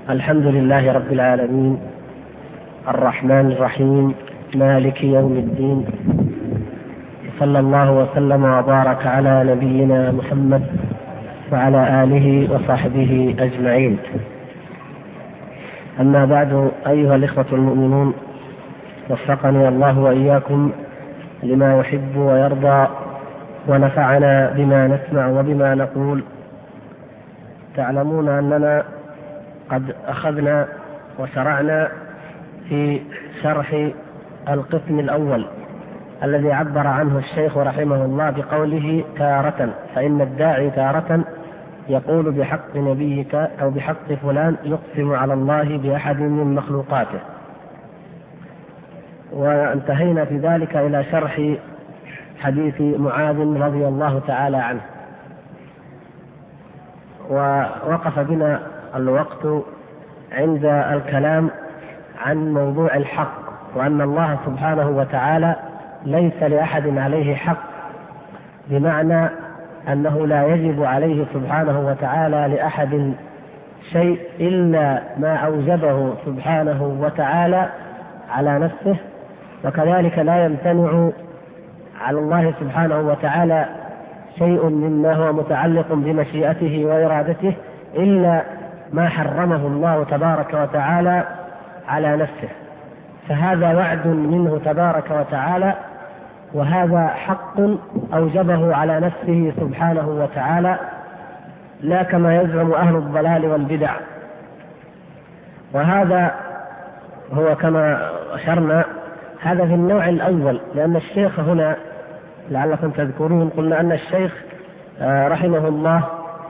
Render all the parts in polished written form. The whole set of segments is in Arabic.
الحمد لله رب العالمين الرحمن الرحيم مالك يوم الدين، صلى الله وسلم وبارك على نبينا محمد وعلى آله وصحبه أجمعين. أما بعد، أيها الإخوة المؤمنون، وفقني الله وإياكم لما يحب ويرضى، ونفعنا بما نسمع وبما نقول. تعلمون أننا قد أخذنا وشرعنا في شرح القسم الأول الذي عبر عنه الشيخ رحمه الله بقوله تارة، فإن الداعي تارة يقول بحق نبيك أو بحق فلان يقسم على الله بأحد من مخلوقاته. وانتهينا في ذلك إلى شرح حديث معاذ رضي الله تعالى عنه، ووقف بنا الوقت عند الكلام عن موضوع الحق، وأن الله سبحانه وتعالى ليس لأحد عليه حق، بمعنى أنه لا يجب عليه سبحانه وتعالى لأحد شيء إلا ما أوجبه سبحانه وتعالى على نفسه، وكذلك لا يمتنع على الله سبحانه وتعالى شيء مما هو متعلق بمشيئته وإرادته إلا ما حرمه الله تبارك وتعالى على نفسه. فهذا وعد منه تبارك وتعالى، وهذا حق أوجبه على نفسه سبحانه وتعالى، لا كما يزعم أهل الضلال والبدع. وهذا هو كما أشرنا، هذا في النوع الأول، لأن الشيخ هنا لعلكم تذكرون قلنا أن الشيخ رحمه الله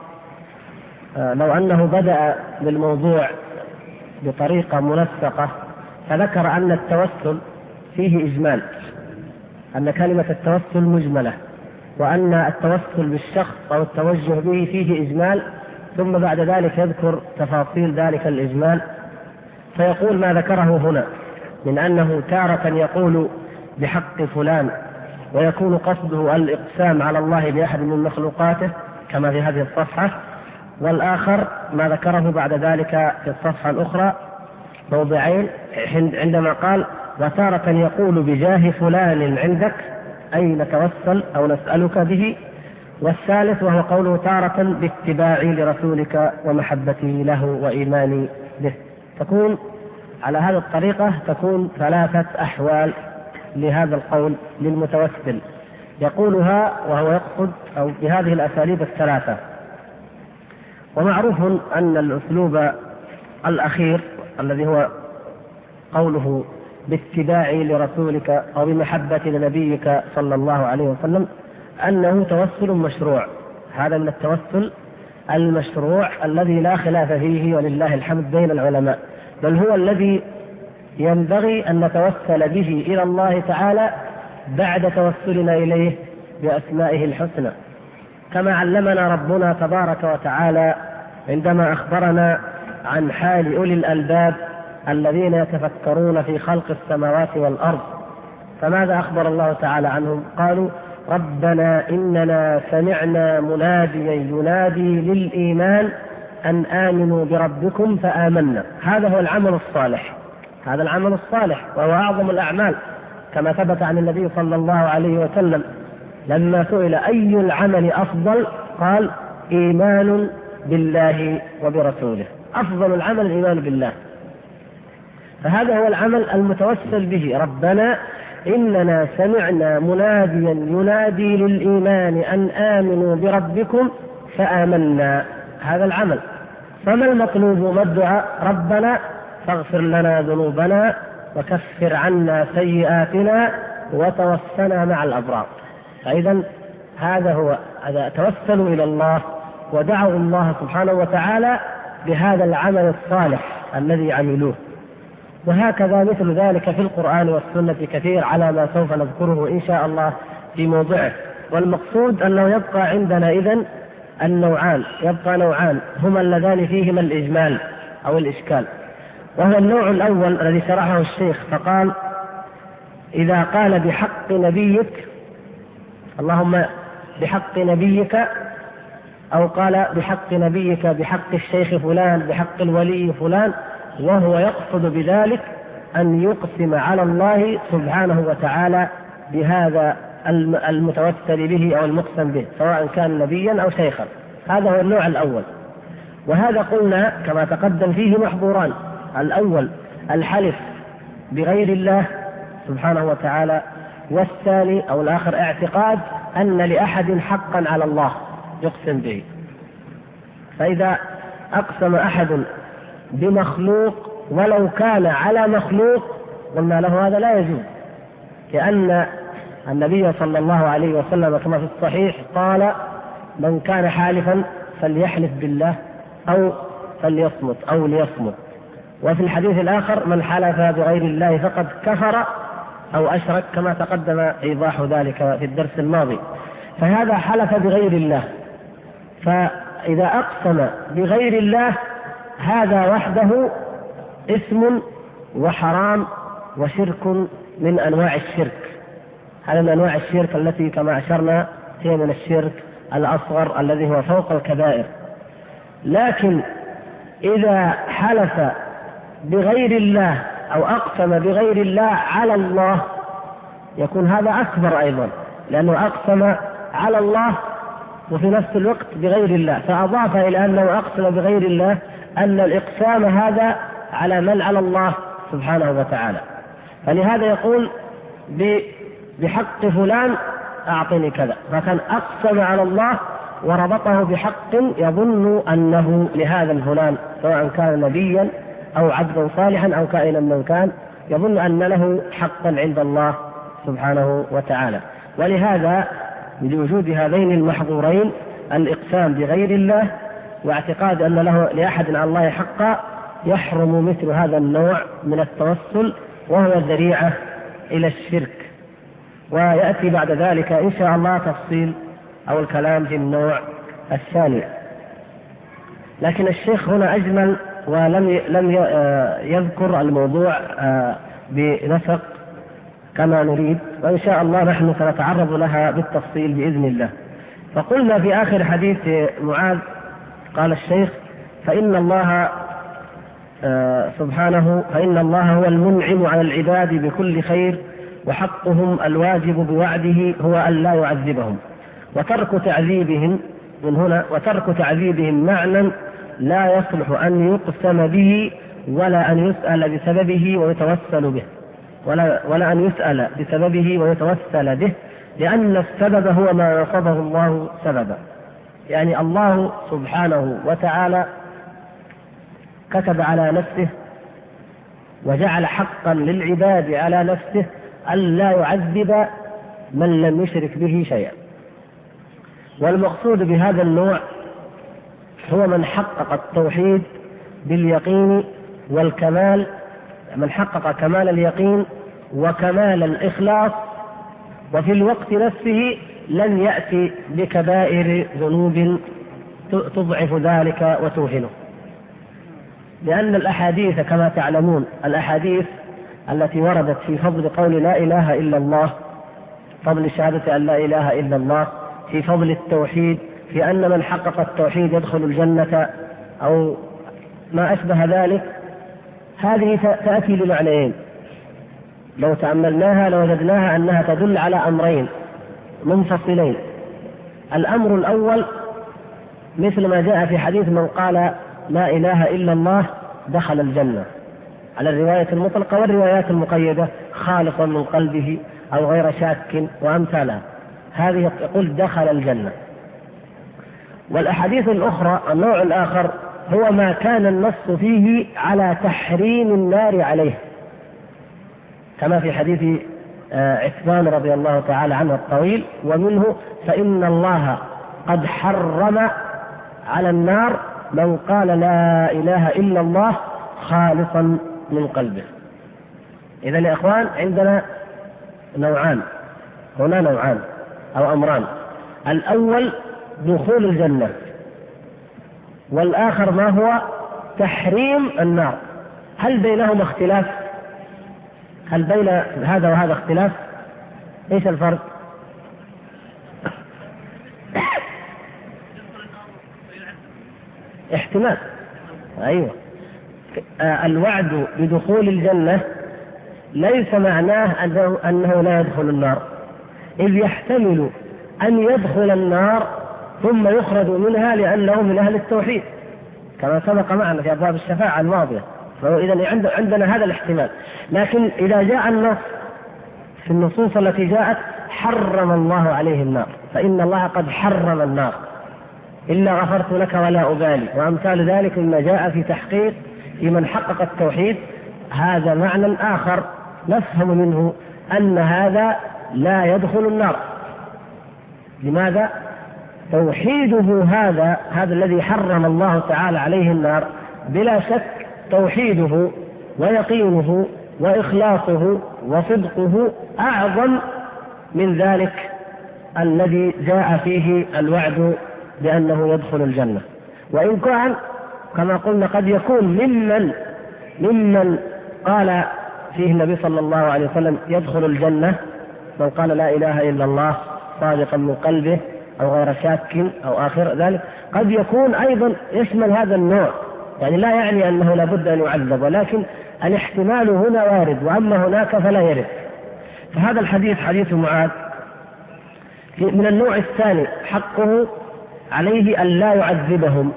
لو أنه بدأ بالموضوع بطريقة منسقة فذكر أن التوسل فيه إجمال، أن كلمة التوسل مجملة، وأن التوسل بالشخص أو التوجه به فيه إجمال، ثم بعد ذلك يذكر تفاصيل ذلك الإجمال، فيقول ما ذكره هنا من أنه تارة يقول بحق فلان ويكون قصده الإقسام على الله بأحد من مخلوقاته كما في هذه الصفحة، والآخر ما ذكره بعد ذلك في الصفحة الأخرى موضعين عندما قال وتارة يقول بجاه فلان عندك أي نتوسل أو نسألك به، والثالث وهو قوله تارة باتباعي لرسولك ومحبتي له وإيماني به. تكون على هذه الطريقة تكون ثلاثة أحوال لهذا القول للمتوسل يقولها وهو يقصد أو بهذه الأساليب الثلاثة. ومعروف أن الأسلوب الأخير الذي هو قوله باتباعي لرسولك أو بمحبة لنبيك صلى الله عليه وسلم أنه توسل مشروع. هذا من التوسل المشروع الذي لا خلاف فيه ولله الحمد بين العلماء، بل هو الذي ينبغي أن نتوسل به إلى الله تعالى بعد توسلنا إليه بأسمائه الحسنى، كما علمنا ربنا تبارك وتعالى عندما أخبرنا عن حال أولي الألباب الذين يتفكرون في خلق السماوات والأرض. فماذا أخبر الله تعالى عنهم؟ قالوا ربنا إننا سمعنا مناديا ينادي للإيمان أن آمنوا بربكم فآمنا. هذا هو العمل الصالح، هذا العمل الصالح وهو أعظم الأعمال، كما ثبت عن النبي صلى الله عليه وسلم لما سئل أي العمل أفضل قال إيمان بالله وبرسوله، أفضل العمل الإيمان بالله. فهذا هو العمل المتوسل به، ربنا إننا سمعنا مناديا ينادي للإيمان أن آمنوا بربكم فآمنا. هذا العمل. فما المطلوب؟ ما الدعاء؟ ربنا فاغفر لنا ذنوبنا وكفر عنا سيئاتنا وتوفنا مع الأبرار. فإذا هذا هو، توسلوا إلى الله ودعوا الله سبحانه وتعالى بهذا العمل الصالح الذي عملوه. وهكذا مثل ذلك في القرآن والسنة كثير على ما سوف نذكره إن شاء الله في موضعه. والمقصود أنه يبقى عندنا إذن النوعان، يبقى نوعان هما اللذان فيهما الإجمال أو الإشكال. وهو النوع الأول الذي شرحه الشيخ فقال إذا قال بحق نبيك، اللهم بحق نبيك أو قال بحق نبيك، بحق الشيخ فلان، بحق الولي فلان، وهو يقصد بذلك أن يقسم على الله سبحانه وتعالى بهذا المتوسل به أو المقسم به، سواء كان نبيا أو شيخا. هذا هو النوع الأول، وهذا قلنا كما تقدم فيه محظوران: الأول الحلف بغير الله سبحانه وتعالى، والثاني أو الآخر اعتقاد أن لأحد حقا على الله يقسم به. فإذا أقسم أحد بمخلوق ولو كان على مخلوق قلنا له هذا لا يجوز، لأن النبي صلى الله عليه وسلم كما في الصحيح قال: من كان حالفا فليحلف بالله أو فليصمت أو ليصمت. وفي الحديث الآخر: من حلف بغير الله فقد كفر أو أشرك، كما تقدم إيضاح ذلك في الدرس الماضي. فهذا حلف بغير الله، فإذا أقسم بغير الله هذا وحده اسم وحرام وشرك من أنواع الشرك. هذا من أنواع الشرك التي كما أشرنا هي من الشرك الأصغر الذي هو فوق الكبائر. لكن إذا حلف بغير الله أو أقسم بغير الله على الله يكون هذا أكبر أيضا، لأنه أقسم على الله وفي نفس الوقت بغير الله، فأضاف إلى أنه أقسم بغير الله أن الإقسام هذا على من على الله سبحانه وتعالى. فلهذا يقول بحق فلان أعطني كذا، فكان أقسم على الله وربطه بحق يظن أنه لهذا الفلان، سواء كان نبيا أو عبدا صالحا أو كائنا من كان، يظن أن له حقا عند الله سبحانه وتعالى. ولهذا لوجود هذين المحظورين: الإقسام بغير الله واعتقاد أن له لأحد على الله حقا، يحرم مثل هذا النوع من التوسل، وهو الذريعة إلى الشرك. ويأتي بعد ذلك إن شاء الله تفصيل أو الكلام في النوع الثاني. لكن الشيخ هنا أجمل ولم يذكر الموضوع بنسق كما نريد، وإن شاء الله نحن سنتعرض لها بالتفصيل بإذن الله. فقلنا في آخر حديث معاذ قال الشيخ: فإن الله سبحانه هو المنعم على العباد بكل خير، وحقهم الواجب بوعده هو أن لا يعذبهم، وترك تعذيبهم معنى لا يصلح أن يقسم به ولا أن يسأل بسببه ويتوسل به، ولا أن يسأل بسببه ويتوسل به، لأن السبب هو ما نصبه الله سببا. يعني الله سبحانه وتعالى كتب على نفسه وجعل حقا للعباد على نفسه ألا يعذب من لم يشرك به شيئا. والمقصود بهذا النوع هو من حقق التوحيد باليقين والكمال، من حقق كمال اليقين وكمال الإخلاص، وفي الوقت نفسه لن يأتي بكبائر ذنوب تضعف ذلك وتوهنه. لأن الأحاديث كما تعلمون، الأحاديث التي وردت في فضل قول لا إله إلا الله، فضل شهادة أن لا إله إلا الله، في فضل التوحيد، في أن من حقق التوحيد يدخل الجنة أو ما أشبه ذلك، هذه تأتي بمعنيين لو تأملناها لوجدناها أنها تدل على أمرين منفصلين. الأمر الأول مثل ما جاء في حديث: من قال لا إله إلا الله دخل الجنة، على الرواية المطلقة والروايات المقيدة، خالصا من قلبه أو غير شاك وأمثالها، هذه يقول دخل الجنة. والأحاديث الأخرى النوع الآخر هو ما كان النص فيه على تحريم النار عليه، كما في حديث عثمان رضي الله تعالى عنه الطويل: ومنه فإن الله قد حرم على النار من قال لا إله إلا الله خالصا من قلبه. إذن يا إخوان عندنا نوعان، هنا نوعان أو أمران: الأول دخول الجنة، والآخر ما هو تحريم النار. هل بينهما اختلاف؟ هل بين هذا وهذا اختلاف؟ ايش الفرق؟ احتمال. أيوة. الوعد بدخول الجنة ليس معناه أنه لا يدخل النار، إذ يحتمل أن يدخل النار ثم يخرج منها لأنه من أهل التوحيد كما سبق معنا في أبواب الشفاعة الماضية. فإذا عندنا هذا الاحتمال. لكن إذا جاء النص في النصوص التي جاءت حرم الله عليه النار، فإن الله قد حرم النار إلا غفرت لك ولا أبالي، وأمثال ذلك مما جاء في تحقيق في من حقق التوحيد. هذا معنى آخر نفهم منه أن هذا لا يدخل النار. لماذا؟ توحيده هذا الذي حرم الله تعالى عليه النار بلا شك توحيده ويقينه وإخلاصه وصدقه أعظم من ذلك الذي جاء فيه الوعد بأنه يدخل الجنة. وإن كان كما قلنا قد يكون ممن قال فيه النبي صلى الله عليه وسلم يدخل الجنة من قال لا إله إلا الله صادقا من قلبه أو غير شاك أو آخر ذلك، قد يكون أيضا يشمل هذا النوع، يعني لا يعني أنه لا بد أن يعذب، ولكن الاحتمال هنا وارد وأما هناك فلا يرد. فهذا الحديث حديث معاذ من النوع الثاني، حقه عليه أن لا يعذبهم.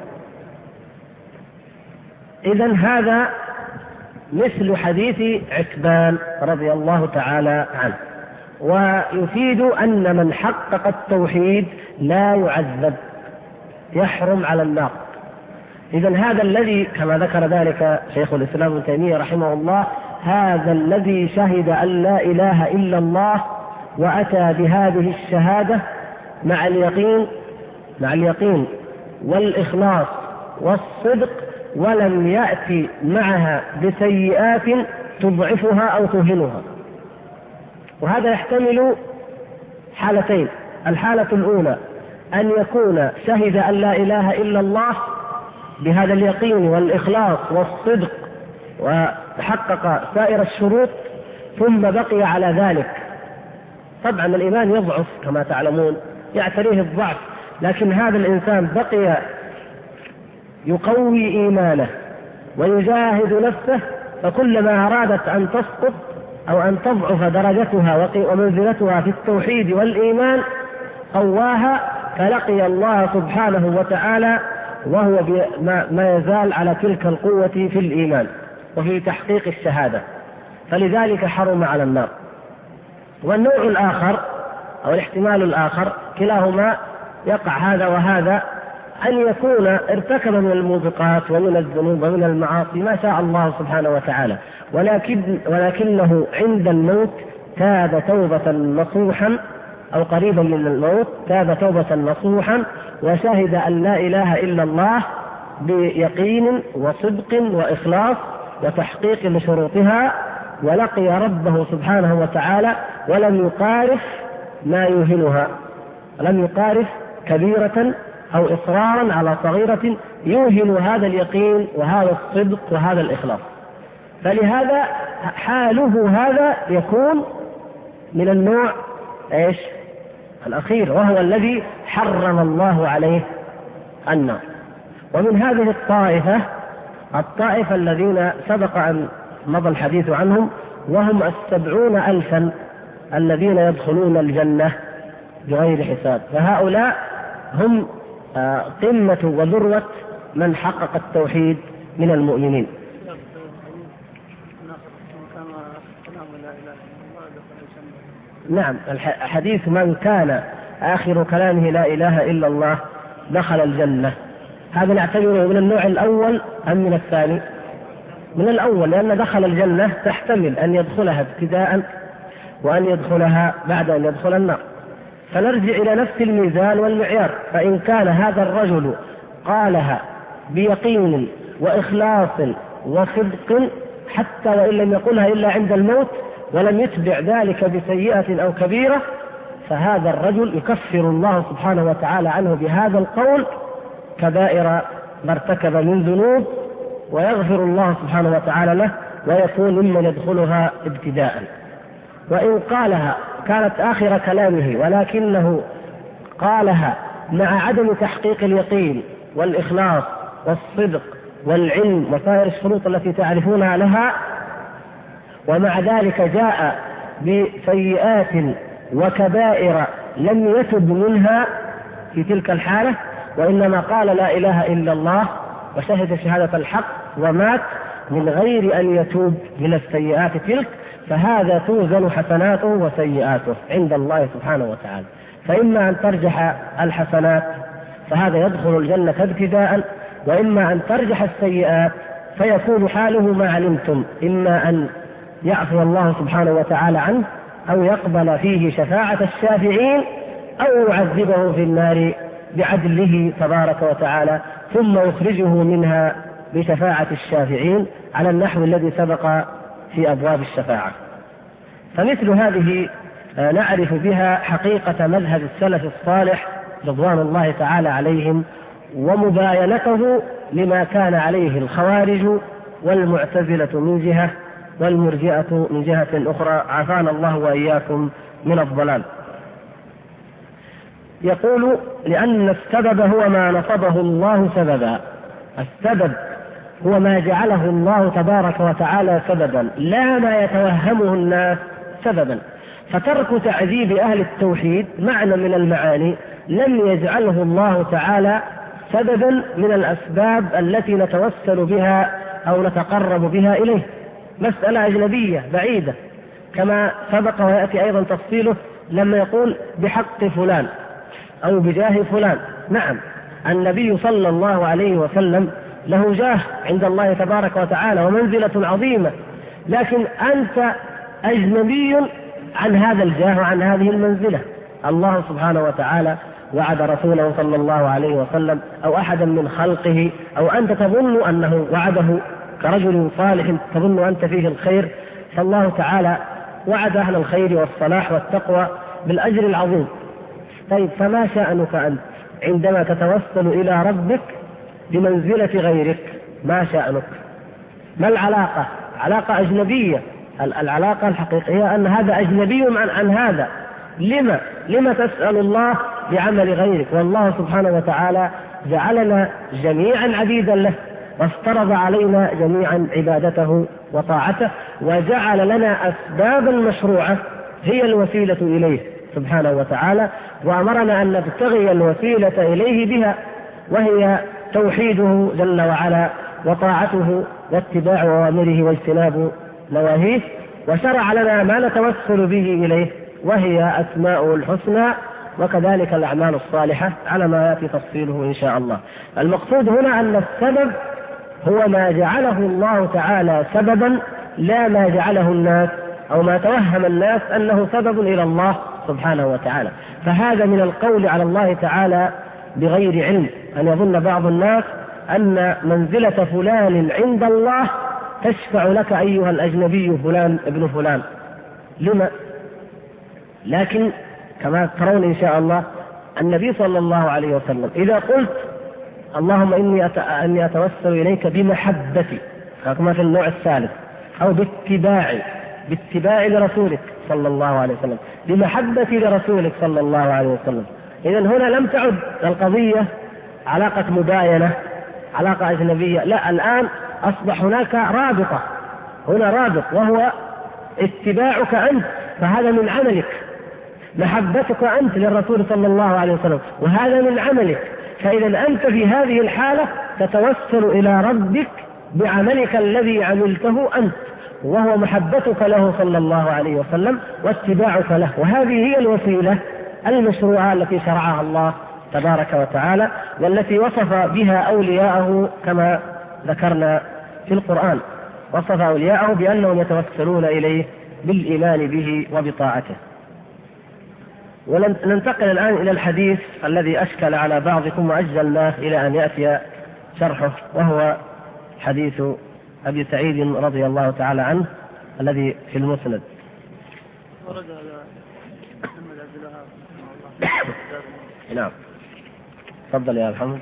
إذن هذا مثل حديث عتبان رضي الله تعالى عنه، ويفيد أن من حقق التوحيد لا يعذب، يحرم على النار. إذن هذا الذي كما ذكر ذلك شيخ الإسلام ابن تيمية رحمه الله، هذا الذي شهد أن لا إله إلا الله وأتى بهذه الشهادة مع اليقين والإخلاص والصدق، ولم يأتي معها بسيئات تضعفها أو تهنها. وهذا يحتمل حالتين: الحالة الأولى أن يكون شهد أن لا إله إلا الله بهذا اليقين والإخلاص والصدق وحقق سائر الشروط ثم بقي على ذلك. طبعا الإيمان يضعف كما تعلمون، يعتريه الضعف، لكن هذا الإنسان بقي يقوي إيمانه ويجاهد نفسه، فكلما أرادت أن تسقط أو أن تضعف درجتها ومنزلتها في التوحيد والإيمان قواها، فلقي الله سبحانه وتعالى وهو ما يزال على تلك القوة في الإيمان وفي تحقيق الشهادة، فلذلك حرم على النار. والنوع الآخر أو الاحتمال الآخر كلاهما يقع هذا وهذا، أن يكون ارتكب من الموبقات ومن الذنوب ومن المعاصي ما شاء الله سبحانه وتعالى، ولكنه عند الموت تاب توبة نصوحا أو قريبا من الموت تاب توبة نصوحا وشهد أن لا إله إلا الله بيقين وصدق وإخلاص وتحقيق لشروطها، ولقي ربه سبحانه وتعالى ولم يقارف ما يوهنها، لم يقارف كبيرة أو إصرارا على صغيرة يوهن هذا اليقين وهذا الصدق وهذا الإخلاص. فلهذا حاله هذا يكون من النوع الأخير، وهو الذي حرم الله عليه النار. ومن هذه الطائفة الذين سبق أن مضى الحديث عنهم، وهم 70,000 الذين يدخلون الجنة بغير حساب، فهؤلاء هم قمة وذروة من حقق التوحيد من المؤمنين. نعم، الحديث من كان آخر كلامه لا إله إلا الله دخل الجنة، هذا نعتبره من النوع الأول أم من الثاني؟ من الأول، لأن دخل الجنة تحتمل أن يدخلها ابتداء وأن يدخلها بعد أن يدخل النار. فنرجع إلى نفس الميزان والمعيار، فإن كان هذا الرجل قالها بيقين وإخلاص وصدق حتى وإن لم يقولها إلا عند الموت ولم يتبع ذلك بسيئة أو كبيرة، فهذا الرجل يكفر الله سبحانه وتعالى عنه بهذا القول كبائر ما ارتكب من ذنوب، ويغفر الله سبحانه وتعالى له ويكون ممن يدخلها ابتداء. وإن قالها كانت آخر كلامه ولكنه قالها مع عدم تحقيق اليقين والإخلاص والصدق والعلم وسائر الشروط التي تعرفونها لها، ومع ذلك جاء بسيئات وكبائر لم يتب منها في تلك الحالة، وإنما قال لا إله إلا الله وشهد شهادة الحق ومات من غير أن يتوب من السيئات تلك، فهذا توزن حسناته وسيئاته عند الله سبحانه وتعالى. فإما أن ترجح الحسنات فهذا يدخل الجنة ابتداء، وإما أن ترجح السيئات فيكون حاله ما علمتم، إما أن يعفو الله سبحانه وتعالى عنه أو يقبل فيه شفاعة الشافعين أو يعذبه في النار بعدله تبارك وتعالى ثم يخرجه منها بشفاعة الشافعين على النحو الذي سبق في أبواب الشفاعة. فمثل هذه نعرف بها حقيقة مذهب السلف الصالح رضوان الله تعالى عليهم ومباينته لما كان عليه الخوارج والمعتزلة من جهة والمرجئة من جهة أخرى، عافانا الله وإياكم من الضلال. يقول لأن السبب هو ما نصبه الله سببا، السبب هو ما جعله الله تبارك وتعالى سببا لا ما يتوهمه الناس سببا. فترك تعذيب أهل التوحيد معنى من المعاني لم يجعله الله تعالى سببا من الأسباب التي نتوسل بها أو نتقرب بها إليه، مسألة أجنبية بعيدة، كما سبق ويأتي أيضا تفصيله لما يقول بحق فلان أو بجاه فلان. نعم، النبي صلى الله عليه وسلم له جاه عند الله تبارك وتعالى ومنزلة عظيمة، لكن أنت أجنبي عن هذا الجاه وعن هذه المنزلة. الله سبحانه وتعالى وعد رسوله صلى الله عليه وسلم أو أحدا من خلقه، أو أنت تظن أنه وعده كرجل صالح تظن أنت فيه الخير، فالله تعالى وعد أهل الخير والصلاح والتقوى بالأجر العظيم. طيب، فما شأنك أنت عندما تتوسل إلى ربك بمنزلة غيرك؟ ما شأنك؟ ما العلاقة؟ علاقة أجنبية. العلاقة الحقيقية أن هذا أجنبي عن هذا. لما تسأل الله بعمل غيرك؟ والله سبحانه وتعالى جعلنا جميعا عبيدا له، وافترض علينا جميعا عبادته وطاعته، وجعل لنا أسبابا مشروعة هي الوسيلة إليه سبحانه وتعالى، وأمرنا أن نبتغي الوسيلة إليه بها، وهي توحيده جل وعلا وطاعته واتباع أوامره واجتناب نواهيه، وشرع لنا ما نتوسل به إليه وهي أسماءه الحسنى وكذلك الأعمال الصالحة على ما يأتي تفصيله إن شاء الله. المقصود هنا أن السبب هو ما جعله الله تعالى سببا لا ما جعله الناس أو ما توهم الناس أنه سبب إلى الله سبحانه وتعالى. فهذا من القول على الله تعالى بغير علم، أن يظن بعض الناس أن منزلة فلان عند الله تشفع لك أيها الأجنبي فلان ابن فلان. لما؟ لكن كما ترون إن شاء الله النبي صلى الله عليه وسلم إذا قلت اللهم إني أتوسل إليك بمحبتي كما في النوع الثالث، أو باتباعي لرسولك صلى الله عليه وسلم، بمحبتي لرسولك صلى الله عليه وسلم، إذن هنا لم تعد القضية علاقة مباينة، علاقة أجنبية، لا، الآن أصبح هناك رابطة، هنا رابط وهو اتباعك أنت، فهذا من عملك، محبتك أنت للرسول صلى الله عليه وسلم وهذا من عملك. فإذا أنت في هذه الحالة تتوسل إلى ربك بعملك الذي عملته أنت، وهو محبتك له صلى الله عليه وسلم واتباعك له، وهذه هي الوسيلة المشروعة التي شرعها الله تبارك وتعالى، والتي وصف بها أولياءه كما ذكرنا في القرآن، وصف أولياءه بأنهم يتوسلون إليه بالإيمان به وبطاعته. وننتقل الآن إلى الحديث الذي أشكل على بعضكم وأجلناه إلى أن يأتي شرحه، وهو حديث أبي سعيد رضي الله تعالى عنه الذي في المسند. نعم، تفضل يا محمد.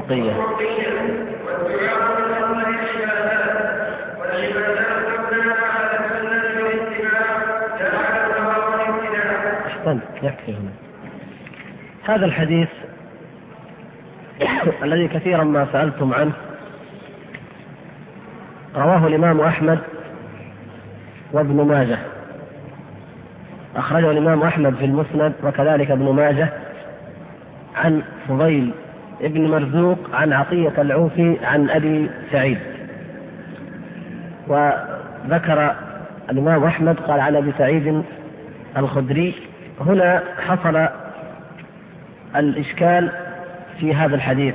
والرقية. أحسنت، يكفي هنا. هذا الحديث الذي كثيرا ما سألتم عنه رواه الإمام أحمد وابن ماجه، أخرجه الإمام أحمد في المسند وكذلك ابن ماجه عن فضيل ابن مرزوق عن عطية العوفي عن أبي سعيد. وذكر الإمام أحمد قال عن أبي سعيد الخدري. هنا حصل الإشكال في هذا الحديث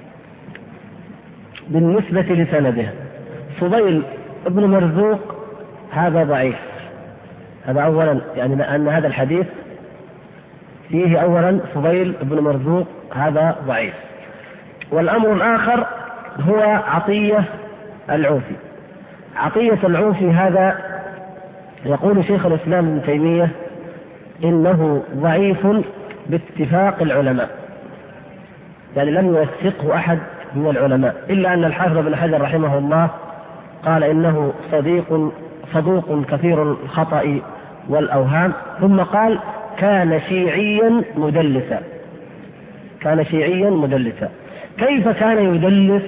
بالنسبة لسنده. فضيل ابن مرزوق هذا ضعيف، هذا أولا، يعني أن هذا الحديث فيه أولا فضيل ابن مرزوق هذا ضعيف. والأمر الآخر هو عطية العوفي. عطية العوفي هذا يقول شيخ الإسلام ابن تيمية إنه ضعيف باتفاق العلماء، يعني لم يوثقه أحد من العلماء، إلا أن الحافظ بن حجر رحمه الله قال إنه صدوق كثير الخطأ والأوهام، ثم قال كان شيعيا مدلسا. كان شيعيا مدلسا. كيف كان يدلس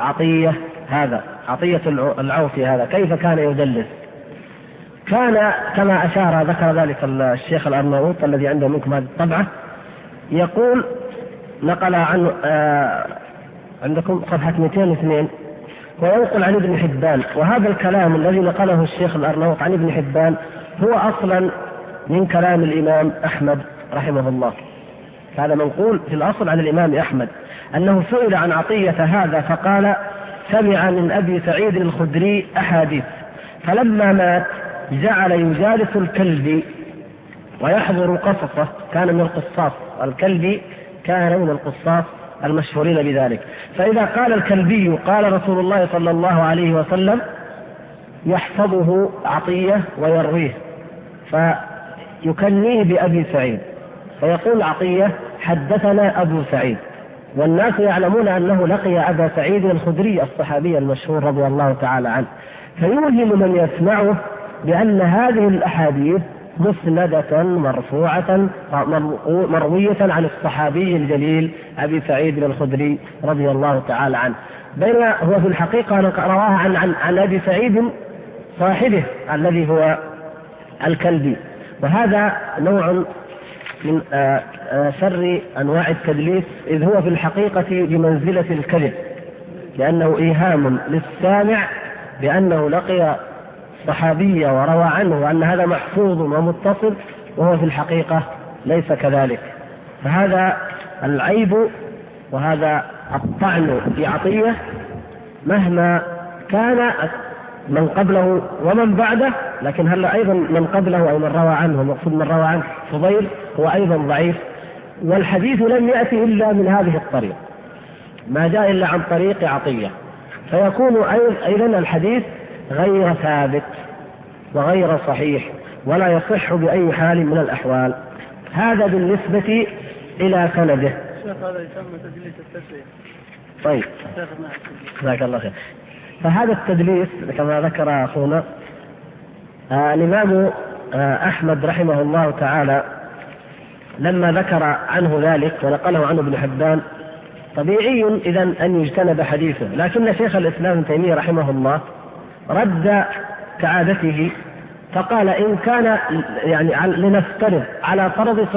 عطية العوفي هذا؟ كيف كان يدلس؟ كان كما أشار ذكر ذلك الشيخ الأرناؤوط الذي عنده منكم هذه الطبعة، يقول نقل عنه عندكم صفحة 202 وينقل عن ابن حبان. وهذا الكلام الذي نقله الشيخ الأرناؤوط عن ابن حبان هو أصلا من كلام الإمام أحمد رحمه الله. هذا منقول في الأصل عن الإمام أحمد أنه سئل عن عطية هذا فقال سمع من أبي سعيد الخدري أحاديث، فلما مات جعل يجالس الكلبي ويحضر قصصه. كان من القصاص، الكلبي كان من القصاص المشهورين بذلك. فإذا قال الكلبي قال رسول الله صلى الله عليه وسلم يحفظه عطية ويرويه، فيكنيه بأبي سعيد، فيقول عطية حدثنا أبو سعيد، والناس يعلمون أنه لقي أبا سعيد الخدري الصحابي المشهور رضي الله تعالى عنه، فيوهم من يسمعه بأن هذه الأحاديث مسندة مرفوعة مروية عن الصحابي الجليل أبي سعيد الخدري رضي الله تعالى عنه، بينما هو في الحقيقة رواها عن أبي سعيد صاحبه الذي هو الكلبي. وهذا نوع من شر أنواع التدليس، إذ هو في الحقيقة بمنزلة الكذب، لأنه إيهام للسامع بأنه لقي صحابية وروى عنه وأن هذا محفوظ ومتصل، وهو في الحقيقة ليس كذلك. فهذا العيب وهذا الطعن في عطية مهما كان من قبله ومن بعده، لكن هل أيضا من قبله أو من روى عنه، المقصود من روى عنه فضيل هو أيضا ضعيف. والحديث لم يأتي إلا من هذه الطريق، ما جاء إلا عن طريق عطية، فيكون أيضا الحديث غير ثابت وغير صحيح ولا يصح بأي حال من الأحوال. هذا بالنسبة إلى سنده. هذا يسمى تدليس التسوية. طيب جزاك الله خير. فهذا التدليس كما ذكر أخونا الإمام أحمد رحمه الله تعالى لما ذكر عنه ذلك ونقله عنه ابن حبان، طبيعي إذن أن يجتنب حديثه، لكن شيخ الإسلام ابن تيمية رحمه الله رد كعادته فقال إن كان يعني لنفترض على فرض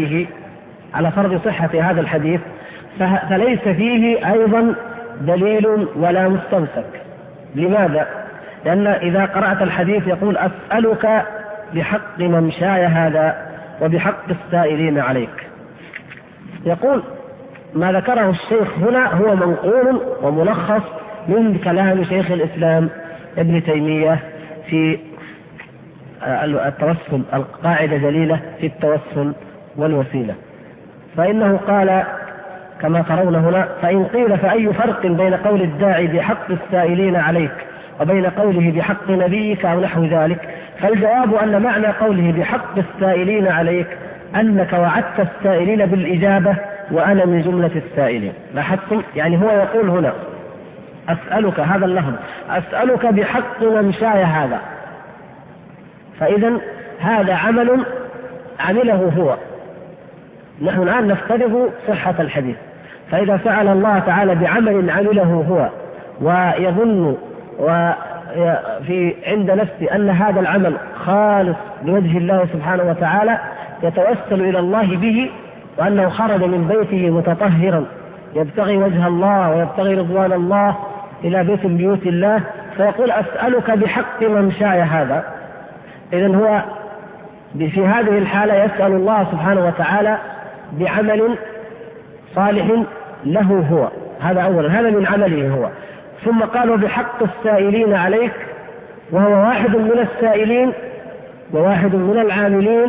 صحة هذا الحديث فليس فيه أيضا دليل ولا مستمسك. لماذا؟ لأن إذا قرأت الحديث يقول أسألك بحق ممشاي هذا وبحق السائلين عليك. يقول ما ذكره الشيخ هنا هو منقول وملخص من كلام شيخ الإسلام ابن تيمية في التوسل، القاعدة دليلة في التوسل والوسيلة. فإنه قال كما ترون هنا: فإن قيل فأي فرق بين قول الداعي بحق السائلين عليك وبين قوله بحق نبيك أو نحو ذلك؟ فالجواب أن معنى قوله بحق السائلين عليك أنك وعدت السائلين بالإجابة وأنا من جملة السائلين. لاحظتم؟ يعني هو يقول هنا أسألك، هذا اللفظ أسألك بحق ممشاي هذا، فإذا هذا عمل عمله هو. نحن الآن نفترض صحة الحديث، فإذا سأل الله تعالى بعمل عمله هو ويظن وفي عند نفسه أن هذا العمل خالص لوجه الله سبحانه وتعالى، يتوسل إلى الله به، وأنه خرج من بيته متطهرا يبتغي وجه الله ويبتغي رضوان الله إلى بيت من بيوت الله، فيقول أسألك بحق ممشاي هذا. إذن هو في هذه الحالة يسأل الله سبحانه وتعالى بعمل صالح له هو، هذا أولا، هذا من عمله هو. ثم قالوا بحق السائلين عليك، وهو واحد من السائلين وواحد من العاملين،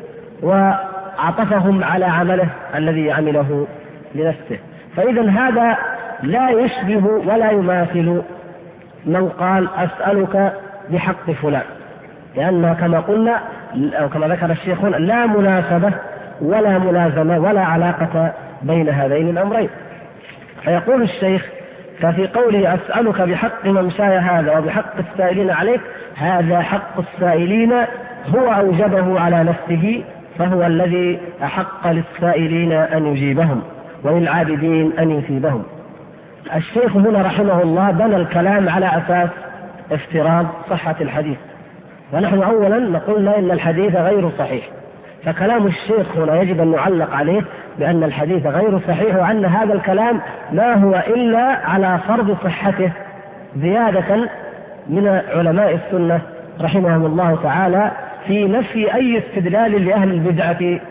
وعطفهم على عمله الذي عمله لنفسه. فإذا هذا لا يشبه ولا يماثل من قال أسألك بحق فلان، لأن كما قلنا أو كما ذكر الشيخ لا مناسبة ولا ملازمة ولا علاقة بين هذين الأمرين. فيقول الشيخ ففي قوله أسألك بحق ممشاي هذا وبحق السائلين عليك، هذا حق السائلين هو أوجبه على نفسه، فهو الذي أحق للسائلين أن يجيبهم وللعابدين أن يثيبهم. الشيخ هنا رحمه الله بنى الكلام على أساس افتراض صحة الحديث، ونحن أولا نقولنا إن الحديث غير صحيح، فكلام الشيخ هنا يجب أن نعلق عليه بأن الحديث غير صحيح، وأن هذا الكلام لا هو إلا على فرض صحته زيادة من علماء السنة رحمهم الله تعالى في نفي أي استدلال لأهل البدعة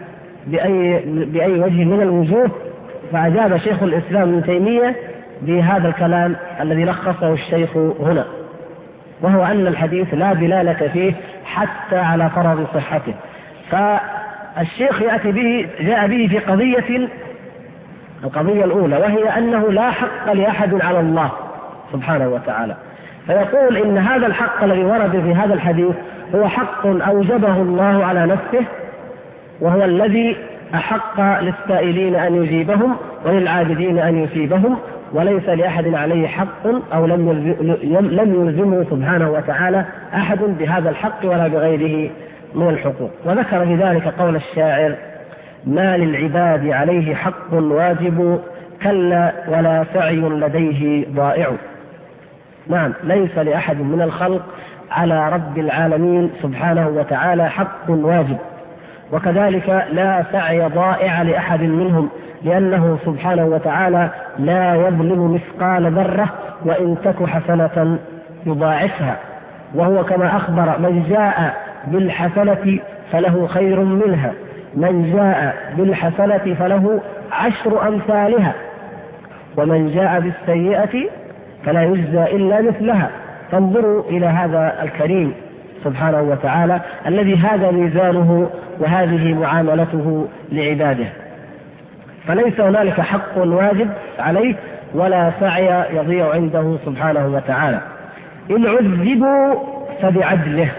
بأي وجه من الوجوه. فأجاب شيخ الإسلام ابن تيمية بهذا الكلام الذي لخصه الشيخ هنا، وهو أن الحديث لا دلالة فيه حتى على فرض صحته. فالشيخ جاء به في القضية الأولى، وهي أنه لا حق لأحد على الله سبحانه وتعالى، فيقول إن هذا الحق الذي ورد في هذا الحديث هو حق أوجبه الله على نفسه، وهو الذي أحق للسائلين أن يجيبهم وللعابدين أن يثيبهم، وليس لأحد عليه حق أو لم يلزمه سبحانه وتعالى أحد بهذا الحق ولا بغيره من الحقوق. وذكر في ذلك قول الشاعر: ما للعباد عليه حق واجب كلا ولا سعي لديه ضائع. نعم، ليس لأحد من الخلق على رب العالمين سبحانه وتعالى حق واجب، وكذلك لا سعي ضائع لأحد منهم، لأنه سبحانه وتعالى لا يظلم مثقال ذرة وإن تك حسنة يضاعفها، وهو كما أخبر: من جاء بالحسنة فله خير منها، من جاء بالحسنة فله 10 أمثالها، ومن جاء بالسيئة فلا يجزى إلا مثلها. فانظروا إلى هذا الكريم سبحانه وتعالى الذي هذا ميزانه وهذه معاملته لعباده، فليس هنالك حق واجب عليه ولا سعي يضيع عنده سبحانه وتعالى. إن عذبوا فبعدله،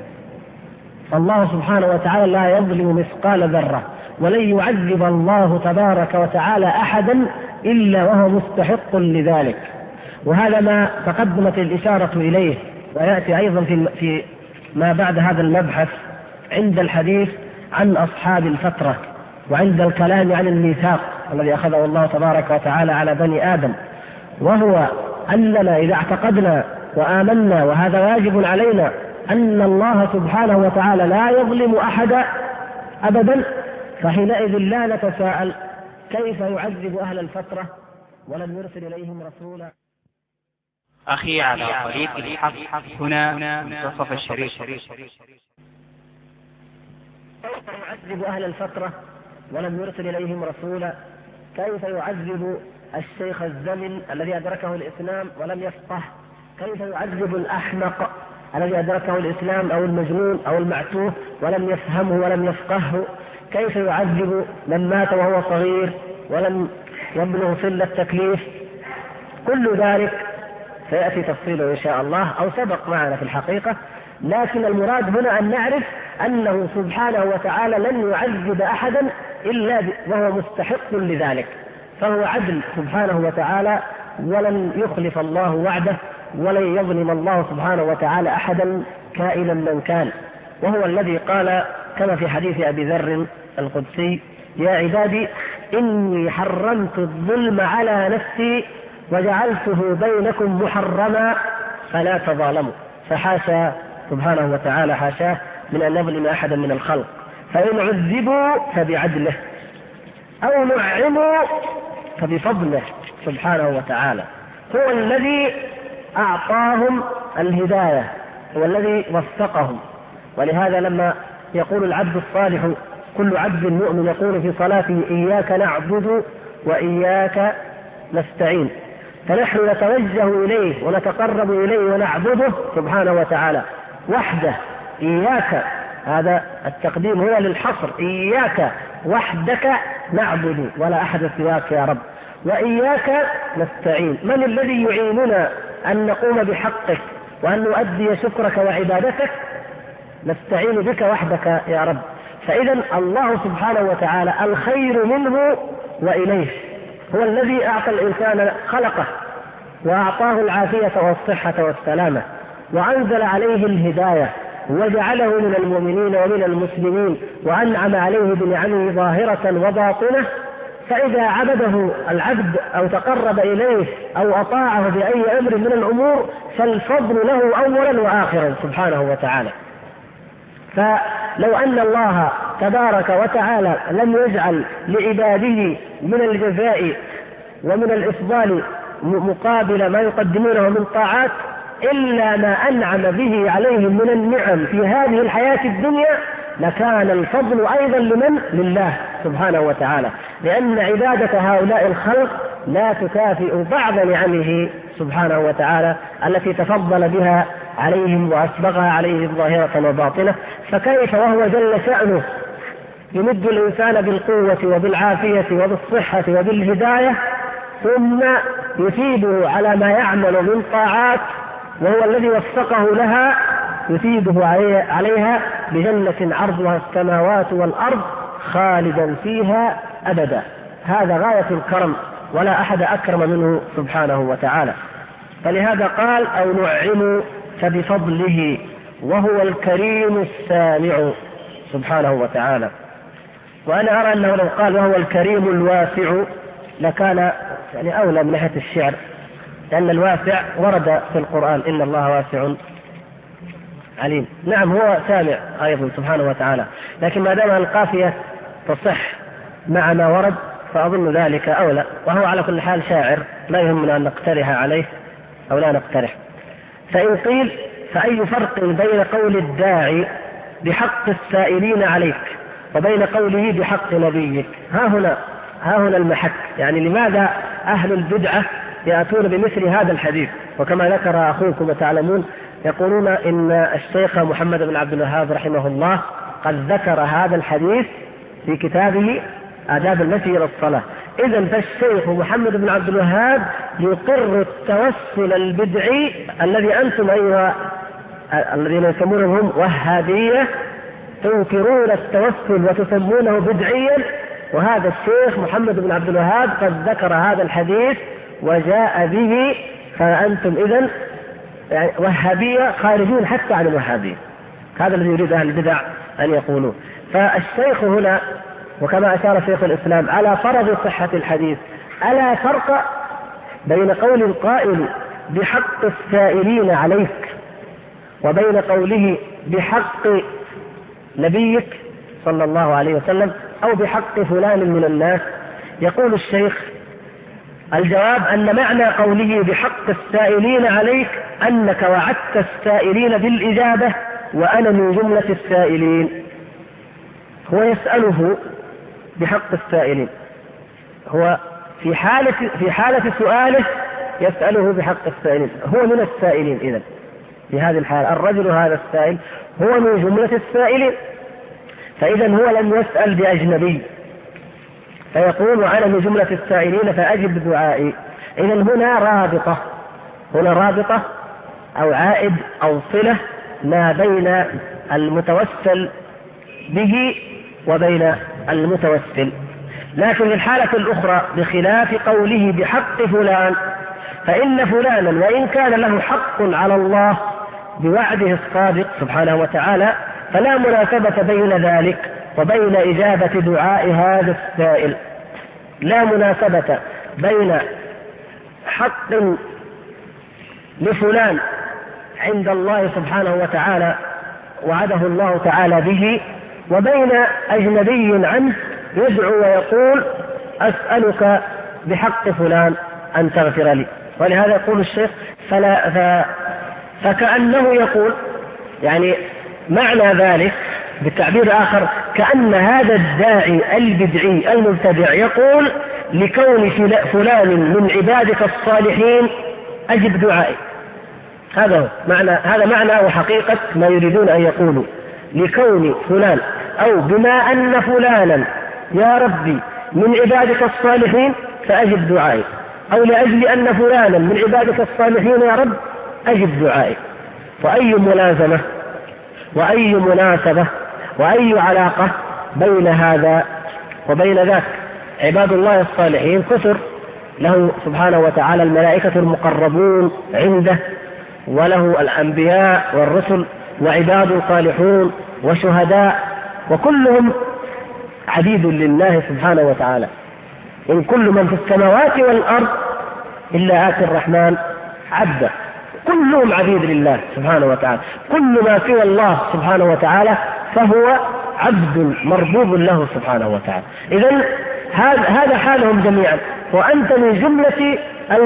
الله سبحانه وتعالى لا يظلم مثقال ذرة، ولن يعذب الله تبارك وتعالى أحدا إلا وهو مستحق لذلك. وهذا ما تقدمت الإشارة إليه، ويأتي أيضا في ما بعد هذا المبحث عند الحديث عن أصحاب الفترة، وعند الكلام عن الميثاق الذي أخذه الله تبارك وتعالى على بني آدم، وهو أننا إذا اعتقدنا وآمنا، وهذا واجب علينا، أن الله سبحانه وتعالى لا يظلم أحدا أبدا، فحينئذ لا نتساءل كيف يعذب أهل الفترة ولم يرسل إليهم رسولا. أخي على طريق الحق هنا منتصف الشريط. كيف يعذب أهل الفترة ولم يرسل إليهم رسولا؟ كيف يعذب الشيخ الزمن الذي أدركه الإسلام ولم يفقه؟ كيف يعذب الأحمق الذي أدركه الإسلام أو المجنون أو المعتوه ولم يفهمه ولم يفقهه؟ كيف يعذب من مات وهو صغير ولم يبلغ سن التكليف؟ كل ذلك سيأتي تفصيله إن شاء الله أو سبق معنا في الحقيقة. لكن المراد هنا أن نعرف أنه سبحانه وتعالى لن يعذب أحدا إلا وهو مستحق لذلك، فهو عدل سبحانه وتعالى، ولن يخلف الله وعده، ولن يظلم الله سبحانه وتعالى أحدا كائنا من كان. وهو الذي قال كما في حديث أبي ذر القدسي: يا عبادي إني حرمت الظلم على نفسي وجعلته بينكم محرما فلا تظالموا. فحاشا سبحانه وتعالى، حاشاه من أن يظلم أحدا من الخلق. فإن عذبوا فبعدله أو نعموا فبفضله سبحانه وتعالى. هو الذي أعطاهم الهداية، هو الذي وفقهم. ولهذا لما يقول العبد الصالح: كل عبد مؤمن يقول في صلاته: إياك نعبد وإياك نستعين، فنحن نتوجه إليه ونتقرب إليه ونعبده سبحانه وتعالى وحده. إياك، هذا التقديم هو للحصر، إياك وحدك نعبد ولا أحد سواك يا رب، وإياك نستعين. من الذي يعيننا أن نقوم بحقك وأن نؤدي شكرك وعبادتك؟ نستعين بك وحدك يا رب. فإذا الله سبحانه وتعالى الخير منه وإليه، هو الذي أعطى الإنسان خلقه وأعطاه العافية والصحة والسلامة، وأنزل عليه الهداية وجعله من المؤمنين ومن المسلمين، وأنعم عليه بنعمه ظاهرة وباطنة. فإذا عبده العبد أو تقرب إليه أو أطاعه بأي أمر من الأمور فالفضل له أولا وآخرا سبحانه وتعالى. فلو أن الله تبارك وتعالى لم يجعل لعباده من الجزاء ومن الإفضال مقابل ما يقدمونه من طاعات إلا ما أنعم به عليهم من النعم في هذه الحياة الدنيا، لكان الفضل أيضا لمن؟ لله سبحانه وتعالى، لأن عبادة هؤلاء الخلق لا تكافئ بعض نعمه سبحانه وتعالى التي تفضل بها عليهم وأسبغها عليهم ظاهرة وباطنة. فكيف وهو جل شأنه يمد الإنسان بالقوة وبالعافية وبالصحة وبالهداية ثم يثيبه على ما يعمل من طاعات، وهو الذي وفقه لها، يثيبه عليها بجنة عرضها السماوات والأرض خالدا فيها أبدا. هذا غاية الكرم، ولا أحد أكرم منه سبحانه وتعالى. فلهذا قال: أو نعم فبفضله وهو الكريم السامع سبحانه وتعالى. وأنا أرى أنه لو قال وهو الكريم الواسع لكان يعني أولى من ناحية الشعر، لأن الواسع ورد في القرآن: إن الله واسع عليم. نعم هو سامع أيضا سبحانه وتعالى، لكن ما دام القافية تصح مع ما ورد فأظن ذلك أولى. وهو على كل حال شاعر لا يهمنا أن نقترح عليه أو لا نقترح. فإن قيل: فأي فرق بين قول الداعي بحق السائلين عليك وبين قوله بحق نبيك؟ ها هنا المحك. يعني لماذا أهل البدعة يأتون بمثل هذا الحديث؟ وكما ذكر أخوكم وتعلمون يقولون إن الشيخ محمد بن عبد الوهاب رحمه الله قد ذكر هذا الحديث في كتابه آداب المشي إلى الصلاة. إذن فالشيخ محمد بن عبد الوهاب يقر التوسل البدعي الذي أنتم أيها الذين يسمونهم وهابية تنكرون التوسل وتسمونه بدعيا، وهذا الشيخ محمد بن عبد الوهاب قد ذكر هذا الحديث وجاء به. فأنتم إذن يعني وهابية خارجون حتى عن الوهابية. هذا الذي يريد أهل البدع أن يقولوا. فالشيخ هنا وكما أشار شيخ الإسلام على فرض صحة الحديث: ألا فرق بين قول القائل بحق السائلين عليك وبين قوله بحق نبيك صلى الله عليه وسلم أو بحق فلان من الناس؟ يقول الشيخ: الجواب أن معنى قوله بحق السائلين عليك أنك وعدت السائلين بالإجابة وأنا من جملة السائلين. هو يسأله بحق السائلين، هو في حالة سؤاله يسأله بحق السائلين، هو من السائلين. إذن في هذه الحالة الرجل هذا السائل هو من جملة السائلين، فإذا هو لم يسأل بأجنبي فيقول أنا من جملة السائلين فأجب دعائي. إذن هنا رابطة هنا رابطة أو عائد أو صلة ما بين المتوسل به وبين المتوسل. لكن في الحالة الأخرى بخلاف قوله بحق فلان، فإن فلانا وإن كان له حق على الله بوعده الصادق سبحانه وتعالى فلا مناسبة بين ذلك وبين إجابة دعاء هذا السائل، لا مناسبة بين حق لفلان عند الله سبحانه وتعالى وعده الله تعالى به وبين أجنبي عنه يدعو ويقول أسألك بحق فلان أن تغفر لي. ولهذا يقول الشيخ فكأنه يقول، يعني معنى ذلك بالتعبير آخر كأن هذا الداعي البدعي المبتدع يقول لكون فلان من عبادك الصالحين أجب دعائي. هذا معنى وحقيقة ما يريدون أن يقولوا، لكون فلان أو بما أن فلانا يا ربي من عبادك الصالحين فأجب دعائي، أو لأجل أن فلانا من عبادك الصالحين يا رب أجب دعائي. وأي ملازمة وأي مناسبة وأي علاقة بين هذا وبين ذاك؟ عباد الله الصالحين كثر، له سبحانه وتعالى الملائكة المقربون عنده، وله الأنبياء والرسل وعباد صالحون وشهداء، وكلهم عبيد لله سبحانه وتعالى. إن كل من في السماوات والأرض إلا آتي الرحمن عبدا، كلهم عبيد لله سبحانه وتعالى. كل ما سوى الله سبحانه وتعالى فهو عبد مربوب له سبحانه وتعالى. إذن هذا حالهم جميعا، وأنت من جملة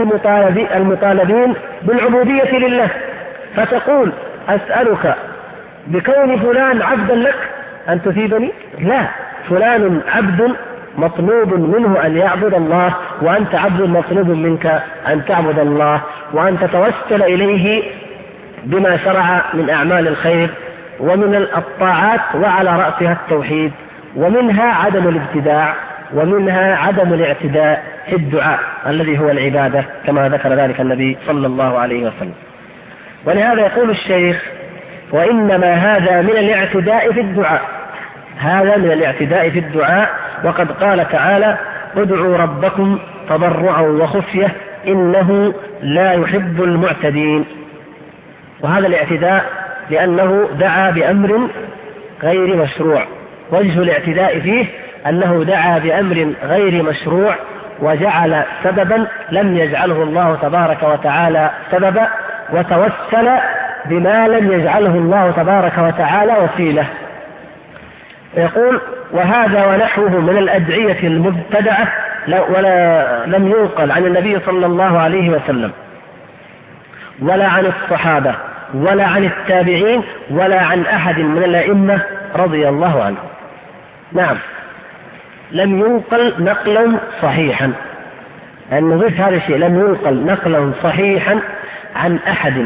المطالبين بالعبودية لله، فتقول أسألك بكون فلان عبدا لك أن تثيبني؟ لا، فلان عبد مطلوب منه أن يعبد الله، وأنت عبد مطلوب منك أن تعبد الله، وأن تتوسل إليه بما شرع من أعمال الخير ومن الطاعات، وعلى رأسها التوحيد، ومنها عدم الابتداع، ومنها عدم الاعتداء في الدعاء الذي هو العبادة كما ذكر ذلك النبي صلى الله عليه وسلم. ولهذا يقول الشيخ وإنما هذا من الاعتداء في الدعاء، هذا من الاعتداء في الدعاء. وقد قال تعالى ادعوا ربكم تضرعا وخفية إنه لا يحب المعتدين. وهذا الاعتداء لأنه دعا بأمر غير مشروع، وجه الاعتداء فيه أنه دعا بأمر غير مشروع وجعل سببا لم يجعله الله تبارك وتعالى سببا، وتوسل بما لم يجعله الله تبارك وتعالى وسيلة. يقول وهذا ونحوه من الأدعية المبتدعة لم ينقل عن النبي صلى الله عليه وسلم ولا عن الصحابة ولا عن التابعين ولا عن أحد من الأئمة رضي الله عنه. نعم، لم ينقل نقلا صحيحا، أن نضيف هذا الشيء، لم ينقل نقلا صحيحا عن أحد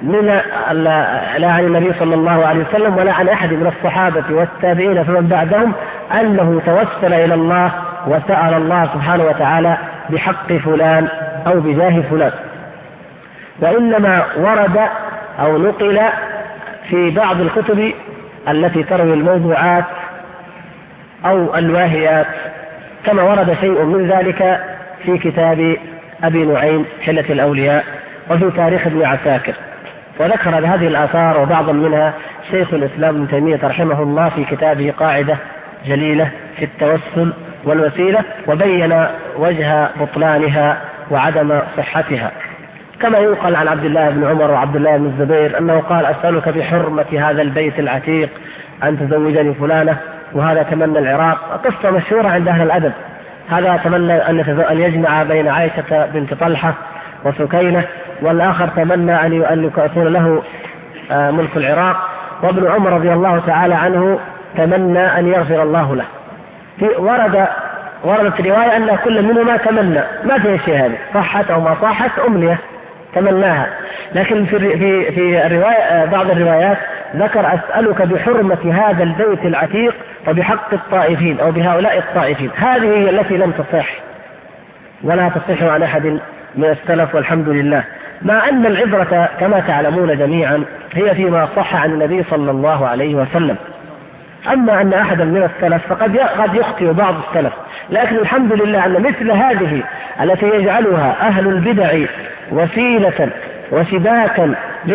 لا عن النبي صلى الله عليه وسلم ولا عن أحد من الصحابة والتابعين فمن بعدهم أنه توسل إلى الله وسأل الله سبحانه وتعالى بحق فلان أو بجاه فلان. وإنما ورد أو نقل في بعض الكتب التي تروي الموضوعات أو الواهيات، كما ورد شيء من ذلك في كتاب أبي نعيم حلة الأولياء وفي تاريخ ابن عساكر. وذكر هذه الآثار وبعضا منها شيخ الإسلام ابن تيمية رحمه الله في كتابه قاعدة جليلة في التوسل والوسيلة، وبين وجه بطلانها وعدم صحتها. كما ينقل عن عبد الله بن عمر وعبد الله بن الزبير أنه قال أسألك بحرمة هذا البيت العتيق أن تزوجني فلانة، وهذا تمنى العراق، قصة مشهورة عند أهل الأدب. هذا تمنى أن يجمع بين عائشة بنت طلحة وسكينة، والآخر تمنى أن يكون له ملك العراق، وابن عمر رضي الله تعالى عنه تمنى أن يغفر الله له. وردت رواية أن كل منهما تمنى، ما في شيء، هذا صحت أو ما صحت أمنية تمناها. لكن في الرواية بعض الروايات ذكر أسألك بحرمة هذا البيت العتيق وبحق الطائفين أو بهؤلاء الطائفين. هذه هي التي لم تصح ولا تصح عن أحد من السلف والحمد لله. مع أن العبرة كما تعلمون جميعا هي فيما صح عن النبي صلى الله عليه وسلم. أما أن أحدا من السلف فقد قد يخطئ بعض السلف، لكن الحمد لله أن مثل هذه التي يجعلها أهل البدع وسيلة وسباكا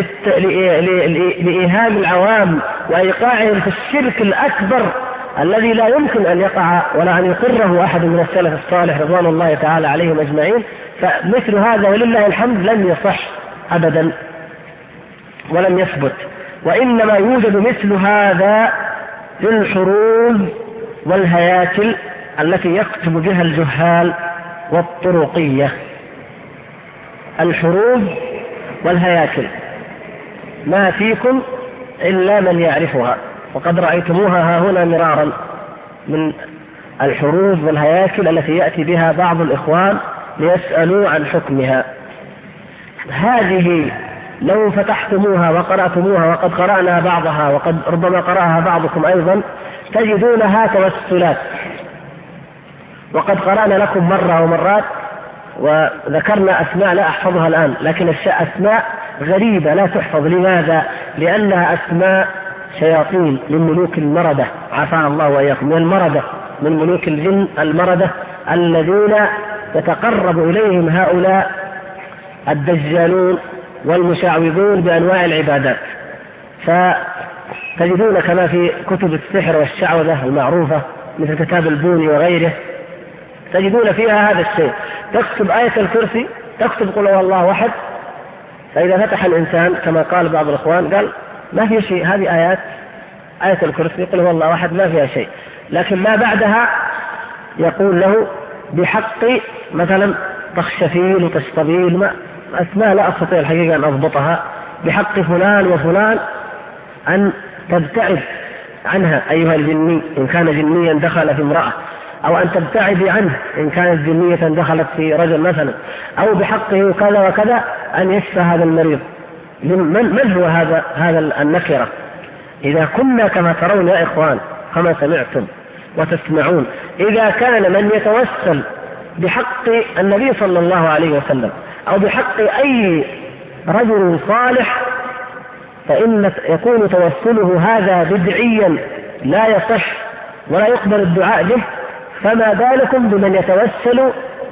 لإيهام العوام وإيقاعهم في الشرك الأكبر الذي لا يمكن أن يقع ولا أن يقره أحد من السلف الصالح رضوان الله تعالى عليهم أجمعين، فمثل هذا ولله الحمد لم يصح أبدا ولم يثبت. وإنما يوجد مثل هذا في الحروز والهياكل التي يكتب بها الجهال والطرقية. الحروز والهياكل ما فيكم إلا من يعرفها، وقد رأيتموها ها هنا مرارا من الحروز والهياكل التي يأتي بها بعض الإخوان ليسألوا عن حكمها. هذه لو فتحتموها وقرأتموها، وقد قرأنا بعضها وقد ربما قرأها بعضكم أيضا، تجدونها توسلات. وقد قرأنا لكم مرة ومرات وذكرنا أسماء لا أحفظها الآن، لكن أسماء غريبة لا تحفظ. لماذا؟ لأنها أسماء شياطين من ملوك المردة، عافانا الله وإياكم، من المردة، من ملوك الجن المردة الذين يتقرب إليهم هؤلاء الدجالون والمشعوذون بأنواع العبادات. فتجدون كما في كتب السحر والشعوذة المعروفة مثل كتاب البوني وغيره، تجدون فيها هذا الشيء. تكتب آية الكرسي، تكتب قل هو الله أحد، فإذا فتح الإنسان كما قال بعض الإخوان قال ما في شيء، هذه آية الكرسي قل هو الله أحد ما فيها شيء، لكن ما بعدها يقول له بحق مثلا تخشفيل وتشطبيل، أسماء لا أستطيع الحقيقة أن أضبطها، بحق فلان وفلان أن تبتعد عنها أيها الجني إن كان جنيا دخل في امرأة، أو أن تبتعد عنه إن كانت جنية دخلت في رجل مثلا، أو بحقه كذا وكذا أن يشفى هذا المريض. من هو هذا النكرة؟ إذا كنا كما ترون يا إخوان كما سمعتم وتسمعون، إذا كان من يتوسل بحق النبي صلى الله عليه وسلم أو بحق أي رجل صالح فإن يكون توسله هذا بدعيا لا يصح ولا يقبل الدعاء به، فما بالكم بمن يتوسل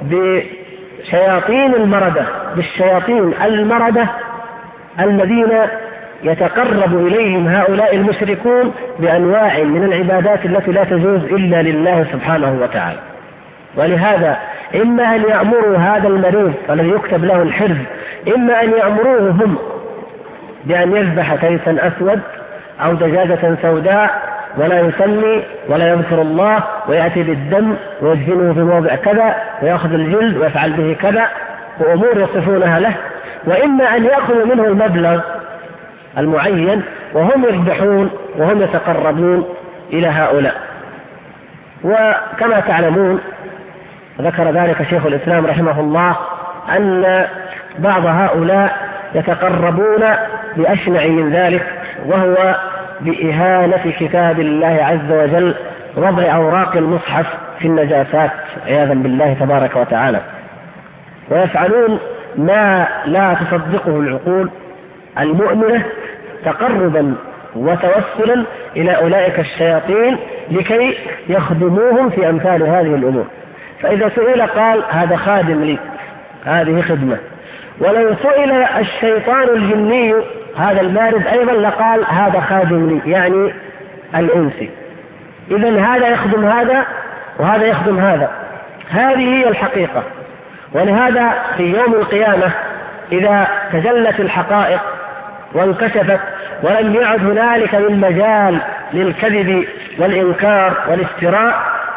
بشياطين المردة، بالشياطين المردة الذين يتقرب إليهم هؤلاء المشركون بأنواع من العبادات التي لا تجوز إلا لله سبحانه وتعالى. ولهذا إما أن يأمروا هذا المريض الذي يكتب له الحرز، إما أن يأمروه هم بأن يذبح تيسا أسود أو دجاجة سوداء ولا يسمي ولا يذكر الله، ويأتي بالدم ويدفنه في موضع كذا ويأخذ الجلد ويفعل به كذا، وأمور يصفونها له، وإما أن يأخذوا منه المبلغ المعين وهم يذبحون وهم يتقربون إلى هؤلاء. وكما تعلمون ذكر ذلك شيخ الإسلام رحمه الله أن بعض هؤلاء يتقربون بأشنع من ذلك، وهو بإهانة كتاب الله عز وجل، وضع أوراق المصحف في النجاسات عياذا بالله تبارك وتعالى، ويفعلون ما لا تصدقه العقول المؤمنة تقربا وتوسلا إلى أولئك الشياطين لكي يخدموهم في أمثال هذه الأمور. فإذا سئل قال هذا خادم لي، هذه خدمة. ولو سئل الشيطان الجني هذا المارد أيضا لقال هذا خادم لي، يعني الإنسي. إذن هذا يخدم هذا وهذا يخدم هذا، هذه هي الحقيقة. ولهذا في يوم القيامة إذا تجلت الحقائق وانكشفت ولم يعد هنالك من مجال للكذب والإنكار والافتراء،